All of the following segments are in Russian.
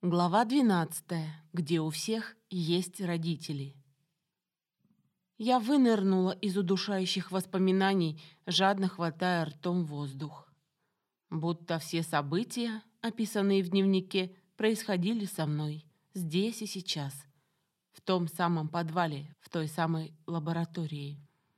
Глава 12, где у всех есть родители. Я вынырнула из удушающих воспоминаний, жадно хватая ртом воздух. Будто все события, описанные в дневнике, происходили со мной, здесь и сейчас, в том самом подвале, в той самой лаборатории.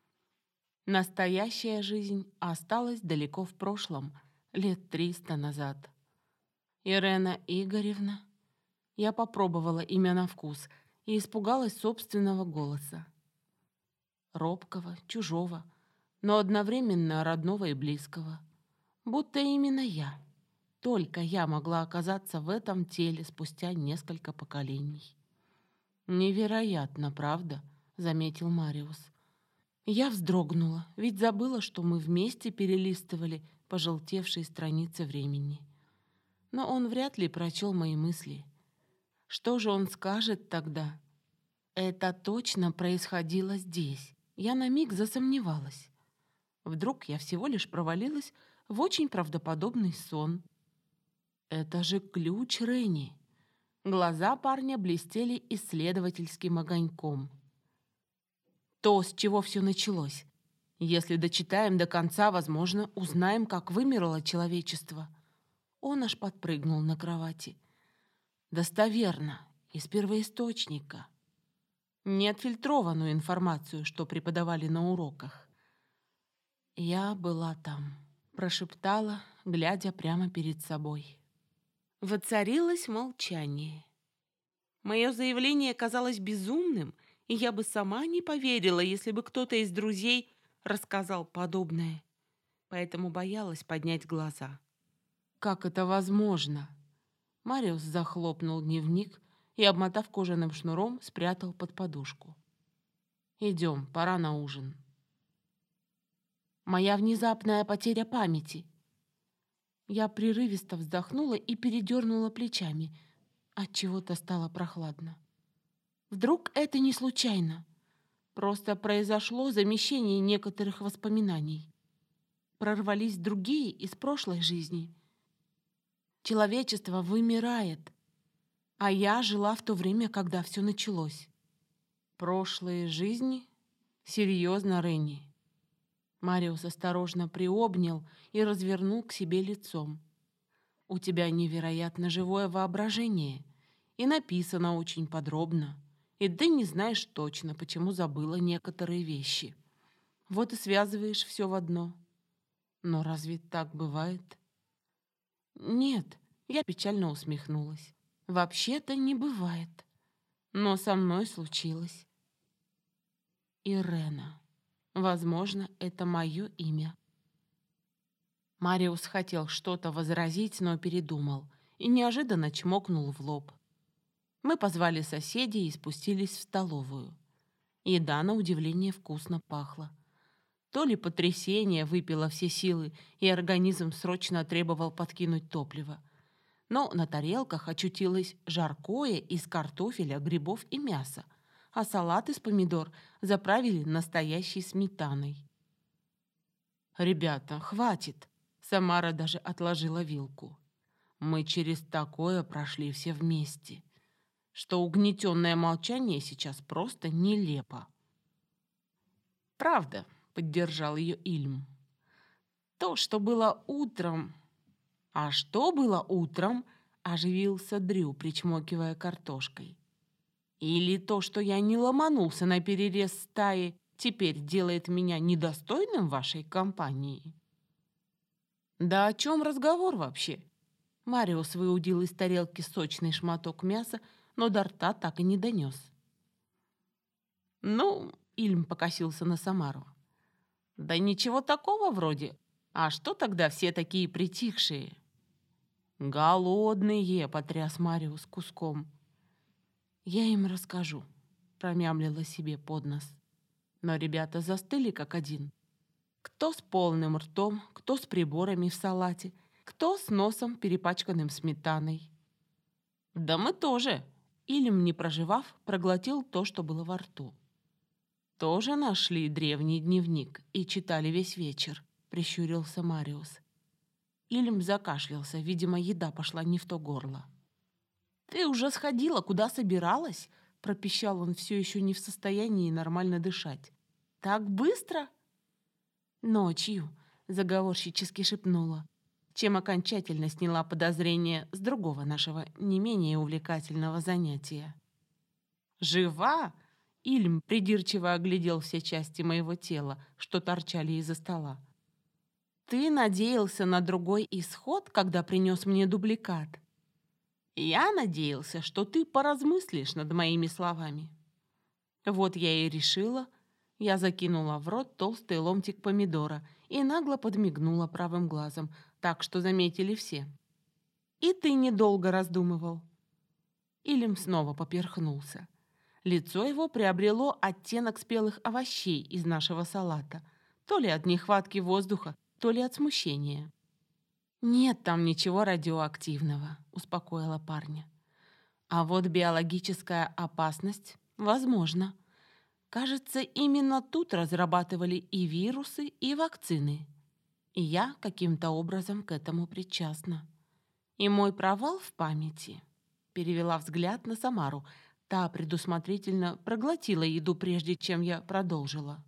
Настоящая жизнь осталась далеко в прошлом, лет 300 назад. Ирена Игоревна. Я попробовала имя на вкус и испугалась собственного голоса. Робкого, чужого, но одновременно родного и близкого. Будто именно я, только я могла оказаться в этом теле спустя несколько поколений. «Невероятно, правда?» — заметил Мариус. Я вздрогнула, ведь забыла, что мы вместе перелистывали пожелтевшие страницы времени. Но он вряд ли прочел мои мысли. Что же он скажет тогда? Это точно происходило здесь. Я на миг засомневалась. Вдруг я всего лишь провалилась в очень правдоподобный сон. Это же ключ Ренни. Глаза парня блестели исследовательским огоньком. То, с чего все началось. Если дочитаем до конца, возможно, узнаем, как вымерло человечество. Он аж подпрыгнул на кровати. Достоверно, из первоисточника. Не отфильтрованную информацию, что преподавали на уроках. «Я была там», — прошептала, глядя прямо перед собой. Воцарилось молчание. Мое заявление казалось безумным, и я бы сама не поверила, если бы кто-то из друзей рассказал подобное. Поэтому боялась поднять глаза. «Как это возможно?» Мариус захлопнул дневник и, обмотав кожаным шнуром, спрятал под подушку. «Идем, пора на ужин». Моя внезапная потеря памяти. Я прерывисто вздохнула и передернула плечами. От чего-то стало прохладно. Вдруг это не случайно? Просто произошло замещение некоторых воспоминаний. Прорвались другие из прошлой жизни. Человечество вымирает. А я жила в то время, когда все началось. Прошлые жизни? Серьезно, Ренни? Мариус осторожно приобнял и развернул к себе лицом. «У тебя невероятно живое воображение, и написано очень подробно, и ты не знаешь точно, почему забыла некоторые вещи. Вот и связываешь все в одно. Но разве так бывает?» «Нет», — я печально усмехнулась. «Вообще-то не бывает. Но со мной случилось». Ирена. Возможно, это мое имя. Мариус хотел что-то возразить, но передумал и неожиданно чмокнул в лоб. Мы позвали соседей и спустились в столовую. Еда, на удивление, вкусно пахла. То ли потрясение выпило все силы, и организм срочно требовал подкинуть топливо. Но на тарелках очутилось жаркое из картофеля, грибов и мяса, а салат из помидор заправили настоящей сметаной. «Ребята, хватит!» Самара даже отложила вилку. «Мы через такое прошли все вместе, что угнетенное молчание сейчас просто нелепо». «Правда», — поддержал ее Ильм. «То, что было утром...» «А что было утром?» — оживился Дрю, причмокивая картошкой. «Или то, что я не ломанулся на перерез стаи, теперь делает меня недостойным вашей компании?» «Да о чем разговор вообще?» Мариус выудил из тарелки сочный шматок мяса, но до рта так и не донес. «Ну...» — Ильм покосился на Самару. «Да ничего такого вроде. А что тогда все такие притихшие?» «Голодные!» — потряс Мариус куском. «Я им расскажу», — промямлила себе под нос. Но ребята застыли как один. Кто с полным ртом, кто с приборами в салате, кто с носом, перепачканным сметаной. «Да мы тоже!» Илем, не проживав, проглотил то, что было во рту. «Тоже нашли древний дневник и читали весь вечер», — прищурился Мариус. Илем закашлялся, видимо, еда пошла не в то горло. «Ты уже сходила, куда собиралась?» — пропищал он, все еще не в состоянии нормально дышать. «Так быстро?» «Ночью», — заговорщически шепнула, чем окончательно сняла подозрение с другого нашего не менее увлекательного занятия. «Жива?» — Ильм придирчиво оглядел все части моего тела, что торчали из-за стола. «Ты надеялся на другой исход, когда принес мне дубликат?» «Я надеялся, что ты поразмыслишь над моими словами». Вот я и решила. Я закинула в рот толстый ломтик помидора и нагло подмигнула правым глазом, так что заметили все. «И ты недолго раздумывал». Илем снова поперхнулся. Лицо его приобрело оттенок спелых овощей из нашего салата, то ли от нехватки воздуха, то ли от смущения. «Нет там ничего радиоактивного», — успокоила парня. «А вот биологическая опасность возможна. Кажется, именно тут разрабатывали и вирусы, и вакцины. И я каким-то образом к этому причастна. И мой провал в памяти». Перевела взгляд на Самару. Та предусмотрительно проглотила еду, прежде чем я продолжила.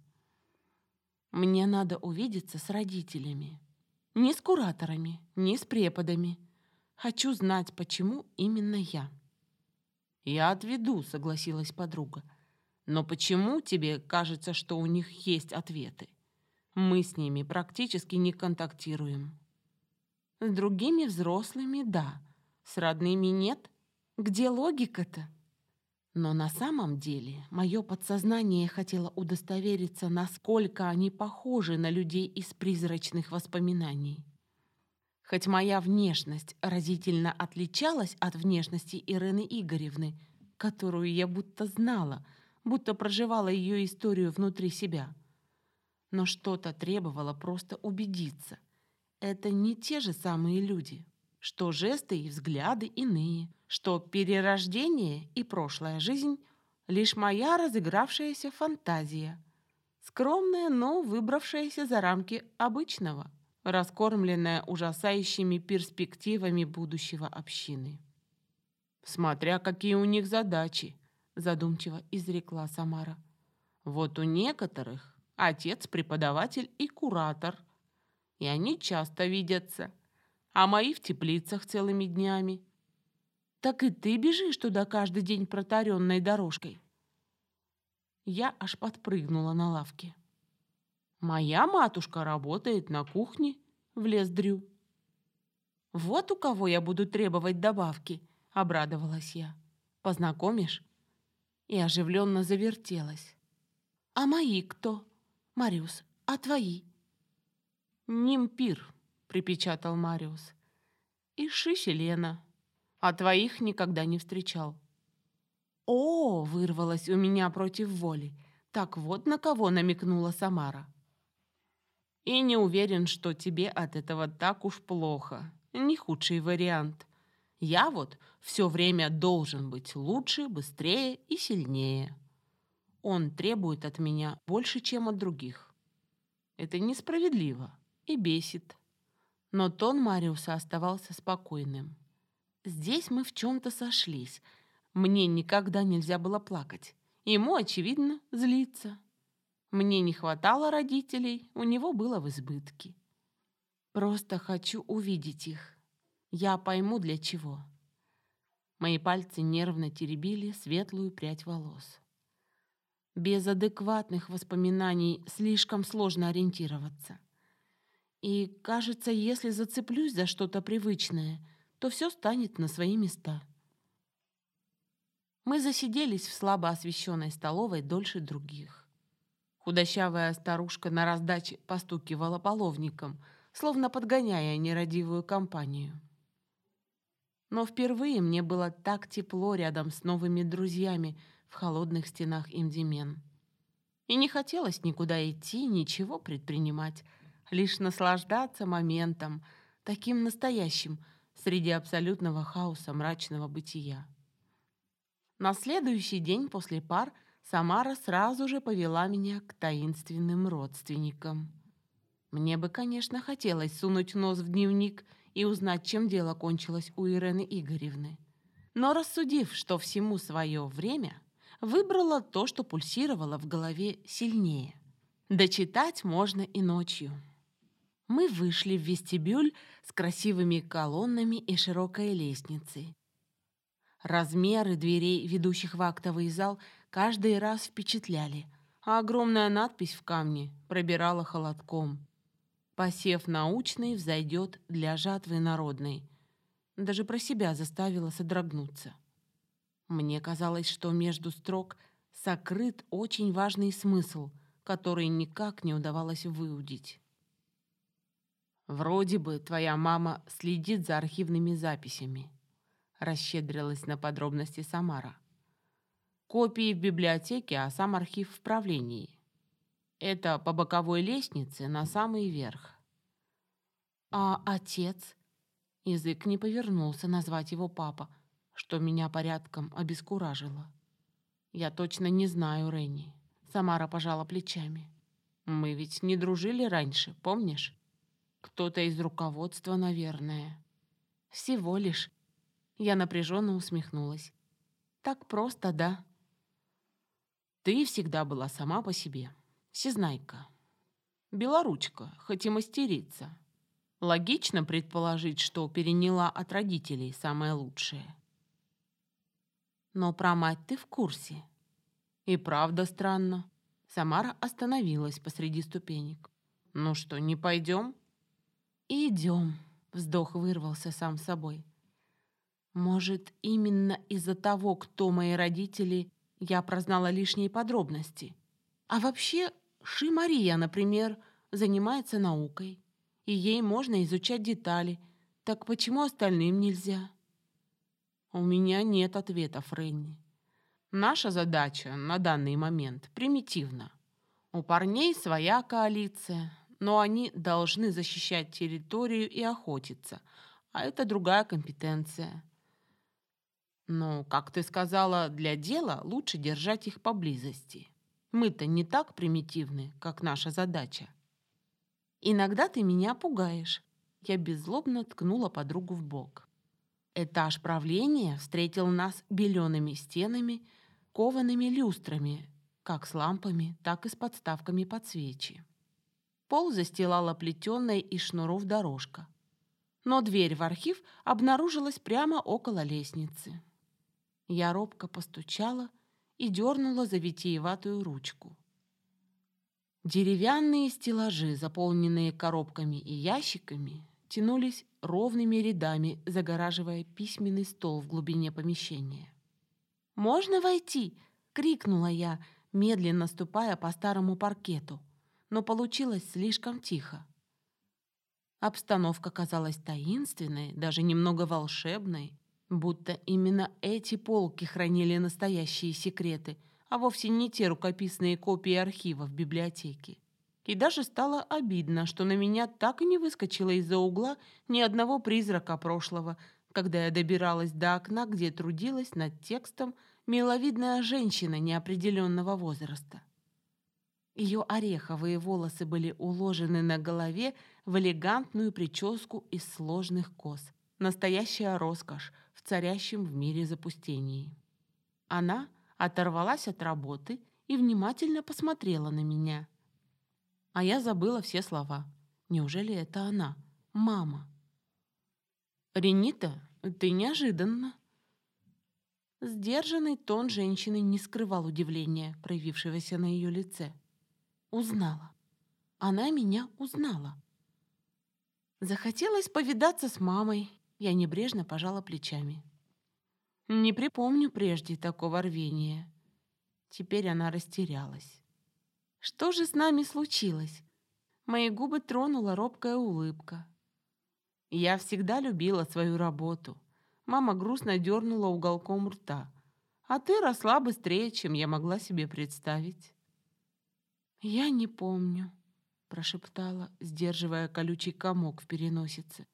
«Мне надо увидеться с родителями. Не с кураторами, не с преподами. Хочу знать, почему именно я». «Я отведу», — согласилась подруга. «Но почему тебе кажется, что у них есть ответы? Мы с ними практически не контактируем». «С другими взрослыми — да. С родными — нет. Где логика-то?» Но на самом деле мое подсознание хотело удостовериться, насколько они похожи на людей из призрачных воспоминаний. Хоть моя внешность разительно отличалась от внешности Ирены Игоревны, которую я будто знала, будто проживала ее историю внутри себя. Но что-то требовало просто убедиться. Это не те же самые люди, что жесты и взгляды иные, что перерождение и прошлая жизнь — лишь моя разыгравшаяся фантазия, скромная, но выбравшаяся за рамки обычного, раскормленная ужасающими перспективами будущего общины. «Смотря какие у них задачи», — задумчиво изрекла Самара. «Вот у некоторых отец преподаватель и куратор, и они часто видятся, а мои в теплицах целыми днями. Так и ты бежишь туда каждый день протаренной дорожкой?» Я аж подпрыгнула на лавке. «Моя матушка работает на кухне», — влез Дрю. «Вот у кого я буду требовать добавки», — обрадовалась я. «Познакомишь?» И оживленно завертелась. «А мои кто? Мариус, а твои?» «Нимпир», — припечатал Мариус. «И Шиселена. А твоих никогда не встречал». «О!» — вырвалось у меня против воли. Так вот на кого намекнула Самара. «И не уверен, что тебе от этого так уж плохо. Не худший вариант. Я вот все время должен быть лучше, быстрее и сильнее. Он требует от меня больше, чем от других. Это несправедливо и бесит». Но тон Мариуса оставался спокойным. Здесь мы в чем-то сошлись. Мне никогда нельзя было плакать. Ему, очевидно, злиться. Мне не хватало родителей, у него было в избытке. Просто хочу увидеть их. Я пойму, для чего. Мои пальцы нервно теребили светлую прядь волос. Без адекватных воспоминаний слишком сложно ориентироваться. И, кажется, если зацеплюсь за что-то привычное, то все станет на свои места. Мы засиделись в слабо освещенной столовой дольше других. Худощавая старушка на раздаче постукивала половником, словно подгоняя нерадивую компанию. Но впервые мне было так тепло рядом с новыми друзьями в холодных стенах Имдимен. И не хотелось никуда идти, ничего предпринимать, лишь наслаждаться моментом, таким настоящим, среди абсолютного хаоса мрачного бытия. На следующий день после пар Самара сразу же повела меня к таинственным родственникам. Мне бы, конечно, хотелось сунуть нос в дневник и узнать, чем дело кончилось у Ирены Игоревны. Но рассудив, что всему свое время, выбрала то, что пульсировало в голове сильнее. Дочитать можно и ночью. Мы вышли в вестибюль с красивыми колоннами и широкой лестницей. Размеры дверей, ведущих в актовый зал, каждый раз впечатляли, а огромная надпись в камне пробирала холодком. «Посев научный взойдет для жатвы народной». Даже про себя заставила содрогнуться. Мне казалось, что между строк сокрыт очень важный смысл, который никак не удавалось выудить. «Вроде бы твоя мама следит за архивными записями», расщедрилась на подробности Самара. «Копии в библиотеке, а сам архив в правлении. Это по боковой лестнице на самый верх». «А отец?» Язык не повернулся назвать его папа, что меня порядком обескуражило. «Я точно не знаю, Ренни», — Самара пожала плечами. «Мы ведь не дружили раньше, помнишь? Кто-то из руководства, наверное». «Всего лишь». Я напряженно усмехнулась. «Так просто, да?» «Ты всегда была сама по себе. Всезнайка. Белоручка, хоть и мастерица. Логично предположить, что переняла от родителей самое лучшее». «Но про мать ты в курсе». «И правда странно». Самара остановилась посреди ступенек. «Ну что, не пойдем?» «Идем», — вздох вырвался сам собой. «Может, именно из-за того, кто мои родители, я прознала лишние подробности. А вообще, Мария, например, занимается наукой, и ей можно изучать детали. Так почему остальным нельзя?» «У меня нет ответа, Фрэнни. Наша задача на данный момент примитивна. У парней своя коалиция, но они должны защищать территорию и охотиться, а это другая компетенция. Но, как ты сказала, для дела лучше держать их поблизости. Мы-то не так примитивны, как наша задача». «Иногда ты меня пугаешь». Я беззлобно ткнула подругу в бок. Этаж правления встретил нас белеными стенами, коваными люстрами, как с лампами, так и с подставками под свечи. Пол застилала плетеная из шнуров дорожка. Но дверь в архив обнаружилась прямо около лестницы. Я робко постучала и дернула за витиеватую ручку. Деревянные стеллажи, заполненные коробками и ящиками, тянулись ровными рядами, загораживая письменный стол в глубине помещения. «Можно войти?» — крикнула я, медленно ступая по старому паркету, но получилось слишком тихо. Обстановка казалась таинственной, даже немного волшебной, будто именно эти полки хранили настоящие секреты, а вовсе не те рукописные копии архива в библиотеке. И даже стало обидно, что на меня так и не выскочило из-за угла ни одного призрака прошлого, когда я добиралась до окна, где трудилась над текстом миловидная женщина неопределенного возраста. Ее ореховые волосы были уложены на голове в элегантную прическу из сложных кос. Настоящая роскошь в царящем в мире запустении. Она оторвалась от работы и внимательно посмотрела на меня. А я забыла все слова. Неужели это она, мама? «Ренита, ты неожиданно». Сдержанный тон женщины не скрывал удивления, проявившегося на ее лице. Узнала. Она меня узнала. Захотелось повидаться с мамой. Я небрежно пожала плечами. Не припомню прежде такого рвения. Теперь она растерялась. Что же с нами случилось? Мои губы тронула робкая улыбка. Я всегда любила свою работу. Мама грустно дернула уголком рта. А ты росла быстрее, чем я могла себе представить. «Я не помню», — прошептала, сдерживая колючий комок в переносице.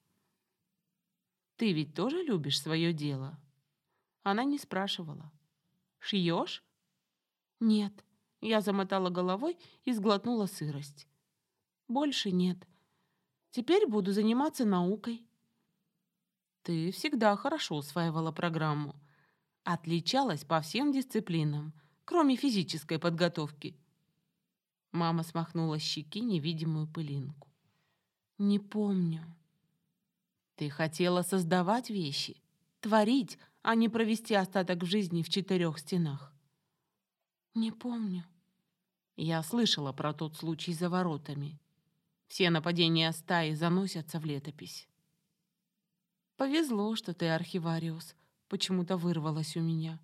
«Ты ведь тоже любишь свое дело?» Она не спрашивала. «Шьешь?» «Нет», — я замотала головой и сглотнула сырость. «Больше нет. Теперь буду заниматься наукой». «Ты всегда хорошо усваивала программу. Отличалась по всем дисциплинам, кроме физической подготовки. Мама смахнула с щеки невидимую пылинку. Не помню. Ты хотела создавать вещи, творить, а не провести остаток жизни в 4 стенах. Не помню. Я слышала про тот случай за воротами. Все нападения стаи заносятся в летопись. Повезло, что ты архивариус. Почему-то вырвалось у меня.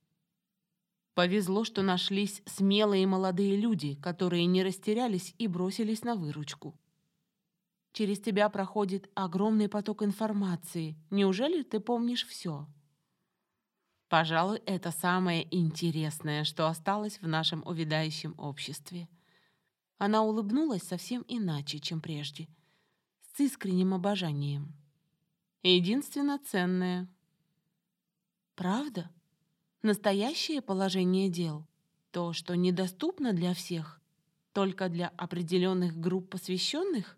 Повезло, что нашлись смелые молодые люди, которые не растерялись и бросились на выручку. Через тебя проходит огромный поток информации. Неужели ты помнишь все? Пожалуй, это самое интересное, что осталось в нашем увядающем обществе. Она улыбнулась совсем иначе, чем прежде, с искренним обожанием. Единственно ценное. Правда? Настоящее положение дел, то, что недоступно для всех, только для определенных групп посвященных?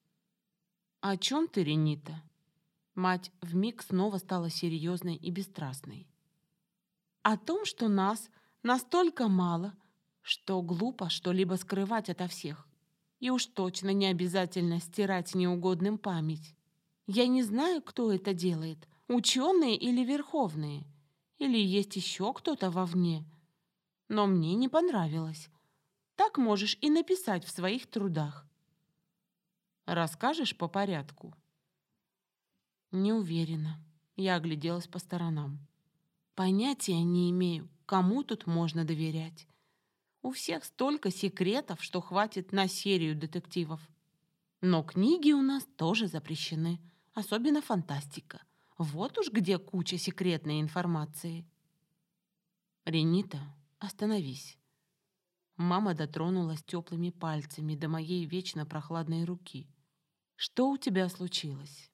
О чем ты, Ренита? Мать вмиг снова стала серьезной и бесстрастной. О том, что нас настолько мало, что глупо что-либо скрывать ото всех. И уж точно не обязательно стирать неугодным память. Я не знаю, кто это делает, ученые или верховные. Или есть еще кто-то вовне. Но мне не понравилось. Так можешь и написать в своих трудах. Расскажешь по порядку? Не уверена. Я огляделась по сторонам. Понятия не имею, кому тут можно доверять. У всех столько секретов, что хватит на серию детективов. Но книги у нас тоже запрещены, особенно фантастика. Вот уж где куча секретной информации. Ренита, остановись. Мама дотронулась теплыми пальцами до моей вечно прохладной руки. Что у тебя случилось?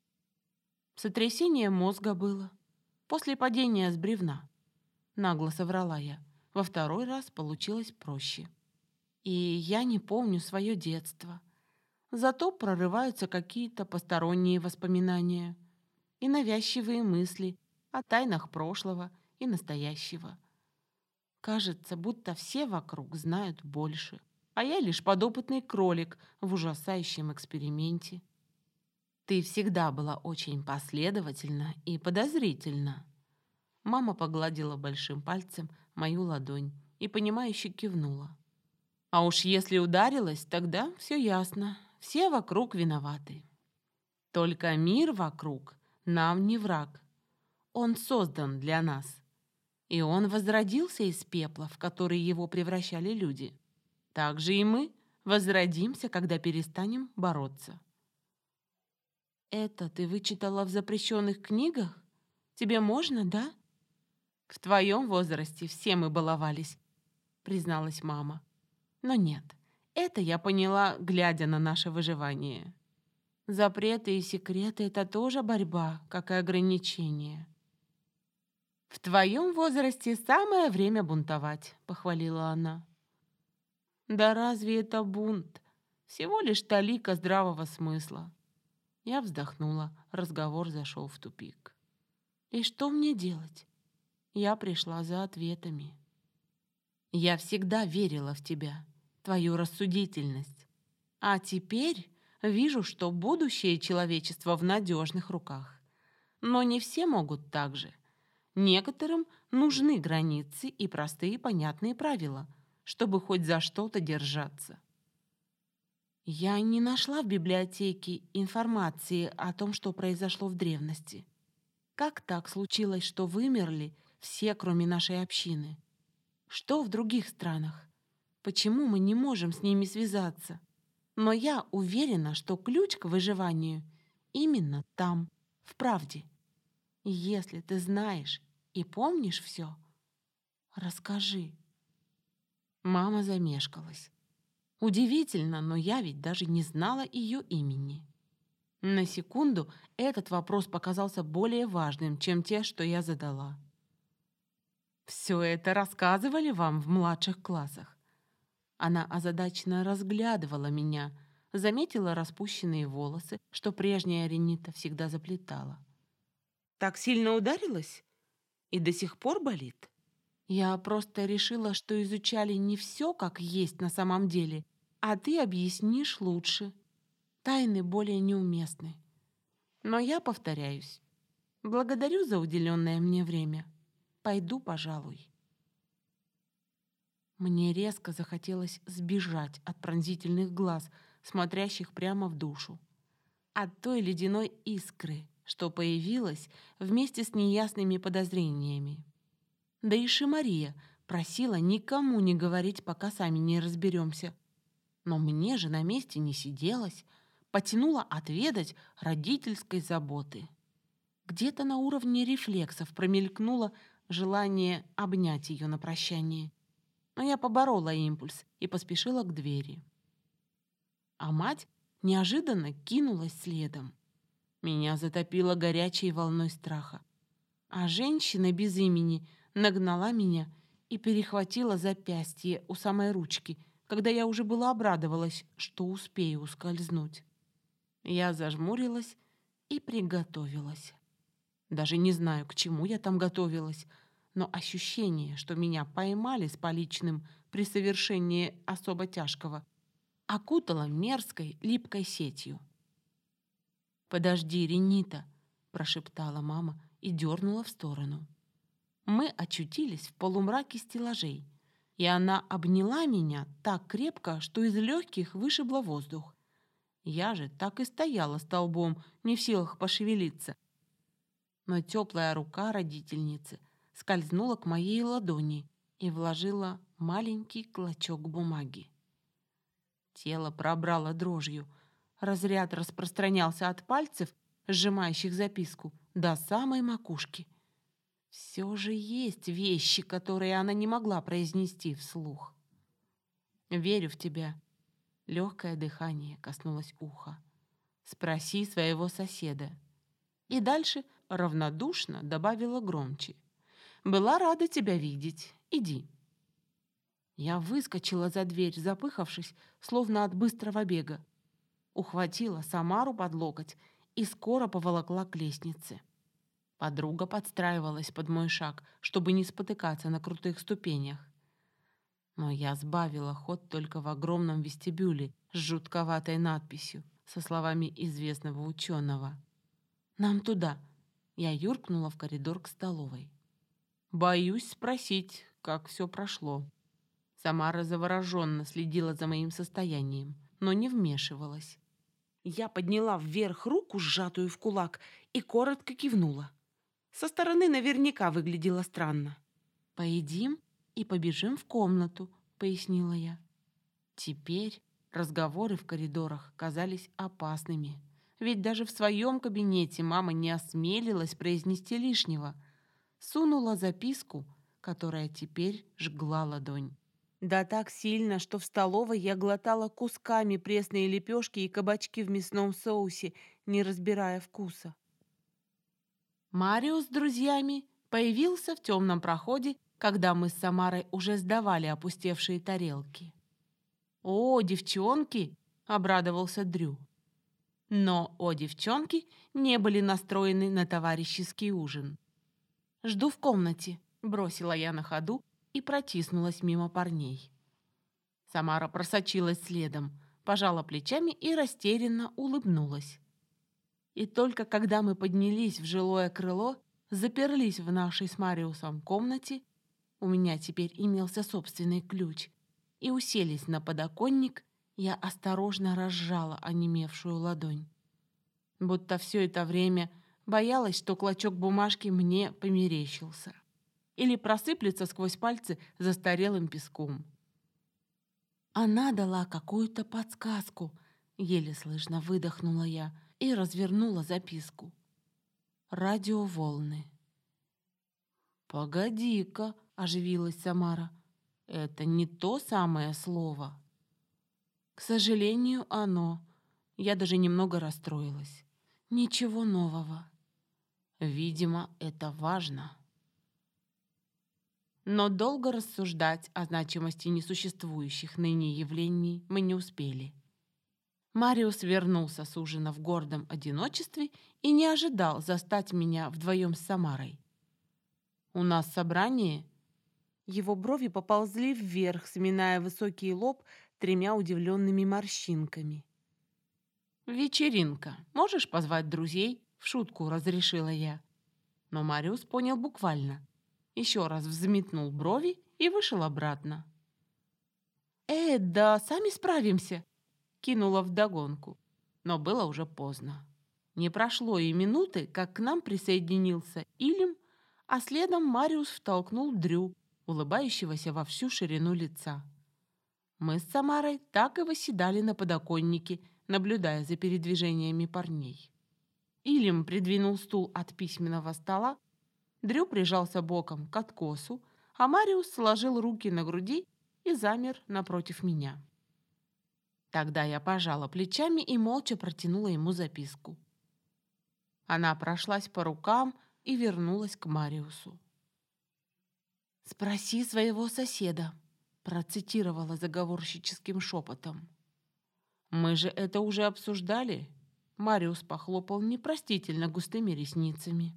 Сотрясение мозга было. После падения с бревна. Нагло соврала я. Во второй раз получилось проще. И я не помню свое детство. Зато прорываются какие-то посторонние воспоминания и навязчивые мысли о тайнах прошлого и настоящего. Кажется, будто все вокруг знают больше, а я лишь подопытный кролик в ужасающем эксперименте. Ты всегда была очень последовательна и подозрительна. Мама погладила большим пальцем мою ладонь и, понимающе кивнула. А уж если ударилась, тогда все ясно. Все вокруг виноваты. Только мир вокруг нам не враг. Он создан для нас. И он возродился из пепла, в который его превращали люди. Так же и мы возродимся, когда перестанем бороться. Это ты вычитала в запрещенных книгах? Тебе можно, да? В твоем возрасте все мы баловались, призналась мама. Но нет, это я поняла, глядя на наше выживание. Запреты и секреты — это тоже борьба, как и ограничения. «В твоем возрасте самое время бунтовать», — похвалила она. «Да разве это бунт? Всего лишь талика здравого смысла». Я вздохнула, разговор зашел в тупик. «И что мне делать?» Я пришла за ответами. «Я всегда верила в тебя, твою рассудительность. А теперь вижу, что будущее человечества в надежных руках. Но не все могут так же. Некоторым нужны границы и простые понятные правила, чтобы хоть за что-то держаться. Я не нашла в библиотеке информации о том, что произошло в древности. Как так случилось, что вымерли все, кроме нашей общины? Что в других странах? Почему мы не можем с ними связаться? Но я уверена, что ключ к выживанию именно там, в правде. Если ты знаешь и помнишь все, расскажи. Мама замешкалась. Удивительно, но я ведь даже не знала ее имени. На секунду этот вопрос показался более важным, чем те, что я задала. «Все это рассказывали вам в младших классах?» Она озадаченно разглядывала меня, заметила распущенные волосы, что прежняя Ренита всегда заплетала. «Так сильно ударилась?» И до сих пор болит? Я просто решила, что изучали не все, как есть на самом деле, а ты объяснишь лучше. Тайны более неуместны. Но я повторяюсь. Благодарю за уделенное мне время. Пойду, пожалуй. Мне резко захотелось сбежать от пронзительных глаз, смотрящих прямо в душу. От той ледяной искры, что появилась вместе с неясными подозрениями. Да и Шимария просила никому не говорить, пока сами не разберемся. Но мне же на месте не сиделось, потянула отведать родительской заботы. Где-то на уровне рефлексов промелькнуло желание обнять ее на прощание. Но я поборола импульс и поспешила к двери. А мать неожиданно кинулась следом. Меня затопило горячей волной страха. А женщина без имени нагнала меня и перехватила запястье у самой ручки, когда я уже была обрадовалась, что успею ускользнуть. Я зажмурилась и приготовилась. Даже не знаю, к чему я там готовилась, но ощущение, что меня поймали с поличным при совершении особо тяжкого, окутало мерзкой липкой сетью. «Подожди, Ренита!» – прошептала мама и дернула в сторону. Мы очутились в полумраке стеллажей, и она обняла меня так крепко, что из легких вышибло воздух. Я же так и стояла столбом, не в силах пошевелиться. Но теплая рука родительницы скользнула к моей ладони и вложила маленький клочок бумаги. Тело пробрало дрожью. Разряд распространялся от пальцев, сжимающих записку, до самой макушки. Все же есть вещи, которые она не могла произнести вслух. «Верю в тебя». Легкое дыхание коснулось уха. «Спроси своего соседа». И дальше равнодушно добавила громче. «Была рада тебя видеть. Иди». Я выскочила за дверь, запыхавшись, словно от быстрого бега. Ухватила Самару под локоть и скоро поволокла к лестнице. Подруга подстраивалась под мой шаг, чтобы не спотыкаться на крутых ступенях. Но я сбавила ход только в огромном вестибюле с жутковатой надписью со словами известного ученого. «Нам туда!» Я юркнула в коридор к столовой. Боюсь спросить, как все прошло. Самара завороженно следила за моим состоянием, но не вмешивалась. Я подняла вверх руку, сжатую в кулак, и коротко кивнула. Со стороны наверняка выглядело странно. «Поедим и побежим в комнату», — пояснила я. Теперь разговоры в коридорах казались опасными. Ведь даже в своем кабинете мама не осмелилась произнести лишнего. Сунула записку, которая теперь жгла ладонь. Да так сильно, что в столовой я глотала кусками пресные лепешки и кабачки в мясном соусе, не разбирая вкуса. Марио с друзьями появился в темном проходе, когда мы с Самарой уже сдавали опустевшие тарелки. «О, девчонки!» — обрадовался Дрю. Но девчонки не были настроены на товарищеский ужин. «Жду в комнате», — бросила я на ходу и протиснулась мимо парней. Самара просочилась следом, пожала плечами и растерянно улыбнулась. И только когда мы поднялись в жилое крыло, заперлись в нашей с Мариусом комнате, у меня теперь имелся собственный ключ, и уселись на подоконник, я осторожно разжала онемевшую ладонь. Будто все это время боялась, что клочок бумажки мне померещился или просыплется сквозь пальцы застарелым песком. Она дала какую-то подсказку, еле слышно выдохнула я и развернула записку. Радиоволны. «Погоди-ка», — оживилась Самара, — «это не то самое слово». К сожалению, оно. Я даже немного расстроилась. Ничего нового. Видимо, это важно. Но долго рассуждать о значимости несуществующих ныне явлений мы не успели. Мариус вернулся с ужина в гордом одиночестве и не ожидал застать меня вдвоем с Самарой. У нас собрание?» Его брови поползли вверх, сминая высокий лоб тремя удивленными морщинками. «Вечеринка. Можешь позвать друзей?» — в шутку разрешила я. Но Мариус понял буквально. Еще раз взметнул брови и вышел обратно. Да сами справимся!» — кинула вдогонку. Но было уже поздно. Не прошло и минуты, как к нам присоединился Илем, а следом Мариус втолкнул Дрю, улыбающегося во всю ширину лица. Мы с Самарой так и восседали на подоконнике, наблюдая за передвижениями парней. Илем придвинул стул от письменного стола, Дрю прижался боком к откосу, а Мариус сложил руки на груди и замер напротив меня. Тогда я пожала плечами и молча протянула ему записку. Она прошлась по рукам и вернулась к Мариусу. «Спроси своего соседа», — процитировала заговорщическим шепотом. «Мы же это уже обсуждали?» Мариус похлопал непростительно густыми ресницами.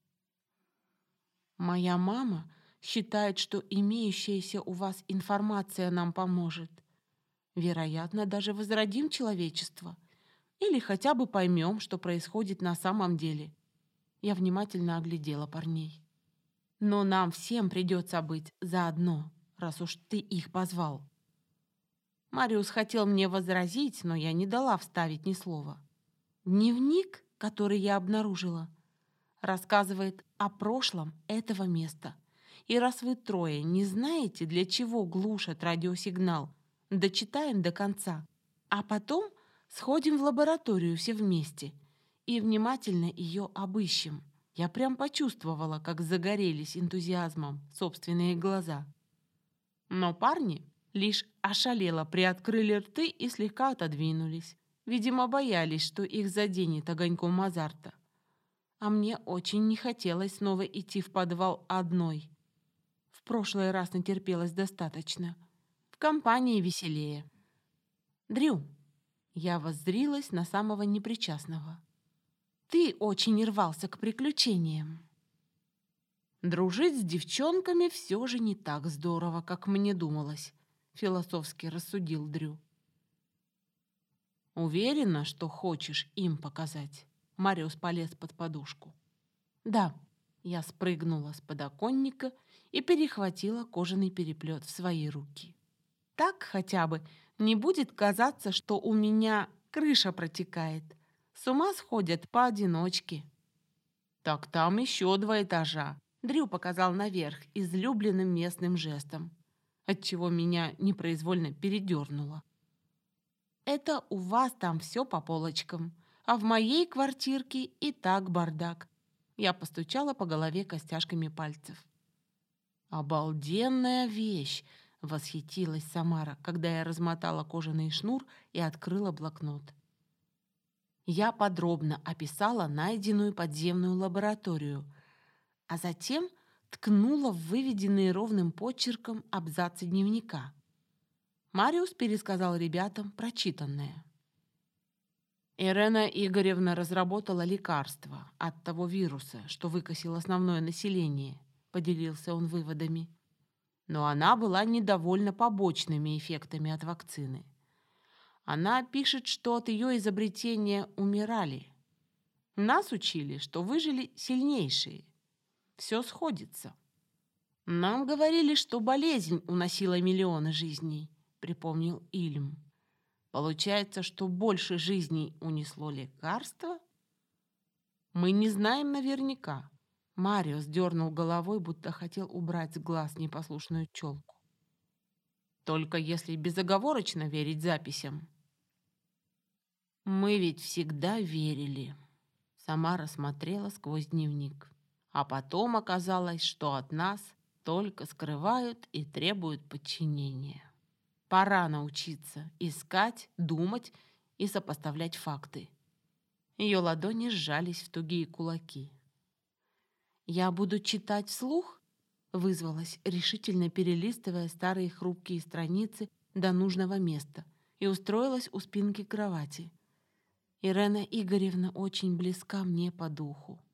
«Моя мама считает, что имеющаяся у вас информация нам поможет. Вероятно, даже возродим человечество. Или хотя бы поймем, что происходит на самом деле». Я внимательно оглядела парней. «Но нам всем придется быть заодно, раз уж ты их позвал». Мариус хотел мне возразить, но я не дала вставить ни слова. Дневник, который я обнаружила, рассказывает о прошлом этого места. И раз вы трое не знаете, для чего глушат радиосигнал, дочитаем до конца, а потом сходим в лабораторию все вместе и внимательно ее обыщем. Я прям почувствовала, как загорелись энтузиазмом собственные глаза. Но парни лишь ошалело приоткрыли рты и слегка отодвинулись. Видимо, боялись, что их заденет огоньком азарта. А мне очень не хотелось снова идти в подвал одной. В прошлый раз натерпелась достаточно. В компании веселее. «Дрю», я воззрилась на самого непричастного. «Ты очень рвался к приключениям». «Дружить с девчонками все же не так здорово, как мне думалось», — философски рассудил Дрю. «Уверена, что хочешь им показать?» Мариус полез под подушку. «Да». Я спрыгнула с подоконника и перехватила кожаный переплет в свои руки. «Так хотя бы не будет казаться, что у меня крыша протекает. С ума сходят поодиночке». «Так там еще 2 этажа», — Дрю показал наверх излюбленным местным жестом, отчего меня непроизвольно передернуло. «Это у вас там все по полочкам, а в моей квартирке и так бардак». Я постучала по голове костяшками пальцев. «Обалденная вещь!» — восхитилась Самара, когда я размотала кожаный шнур и открыла блокнот. Я подробно описала найденную подземную лабораторию, а затем ткнула в выведенные ровным почерком абзацы дневника. Мариус пересказал ребятам прочитанное. Ирена Игоревна разработала лекарство от того вируса, что выкосил основное население, поделился он выводами. Но она была недовольна побочными эффектами от вакцины. Она пишет, что от ее изобретения умирали. Нас учили, что выжили сильнейшие. Все сходится. Нам говорили, что болезнь уносила миллионы жизней, припомнил Ильм. Получается, что больше жизней унесло лекарство? Мы не знаем наверняка. Мариус дернул головой, будто хотел убрать с глаз непослушную челку. Только если безоговорочно верить записям. Мы ведь всегда верили. Самара смотрела сквозь дневник. А потом оказалось, что от нас только скрывают и требуют подчинения. Пора научиться искать, думать и сопоставлять факты. Ее ладони сжались в тугие кулаки. «Я буду читать вслух?» — вызвалась, решительно перелистывая старые хрупкие страницы до нужного места, и устроилась у спинки кровати. Ирена Игоревна очень близка мне по духу.